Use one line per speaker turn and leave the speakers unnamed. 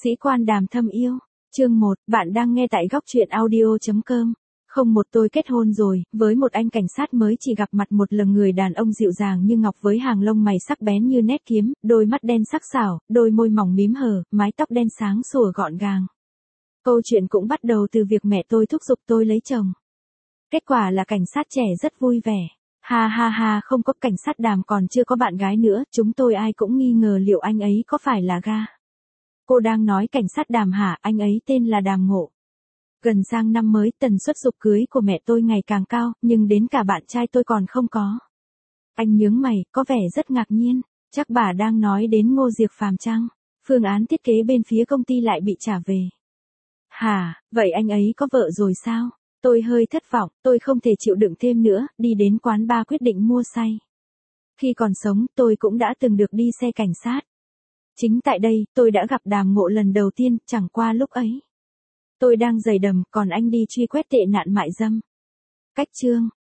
Sĩ quan Đàm Thâm yêu. Chương 1, bạn đang nghe tại góc truyện audio.com. Không một tôi kết hôn rồi, với một anh cảnh sát mới chỉ gặp mặt một lần, người đàn ông dịu dàng như ngọc với hàng lông mày sắc bén như nét kiếm, đôi mắt đen sắc sảo, đôi môi mỏng mím hở, mái tóc đen sáng sủa gọn gàng. Câu chuyện cũng bắt đầu từ việc mẹ tôi thúc giục tôi lấy chồng. Kết quả là cảnh sát trẻ rất vui vẻ. Ha ha ha, không có, cảnh sát Đàm còn chưa có bạn gái nữa, chúng tôi ai cũng nghi ngờ liệu anh ấy có phải là ga. Cô đang nói cảnh sát Đàm hả? Anh ấy tên là Đàm Ngộ. Gần sang năm mới, tần suất giục cưới của mẹ tôi ngày càng cao, nhưng đến cả bạn trai tôi còn không có. Anh nhướng mày, có vẻ rất ngạc nhiên. Chắc bà đang nói đến Ngô Diệc Phàm chăng? Phương án thiết kế bên phía công ty lại bị trả về. Hả, vậy anh ấy có vợ rồi sao? Tôi hơi thất vọng, tôi không thể chịu đựng thêm nữa, đi đến quán bar quyết định mua say. Khi còn sống, tôi cũng đã từng được đi xe cảnh sát. Chính tại đây, tôi đã gặp Đàm Ngộ lần đầu tiên, chẳng qua lúc ấy tôi đang giày đầm, còn anh đi truy quét tệ nạn mại dâm. Cách chương,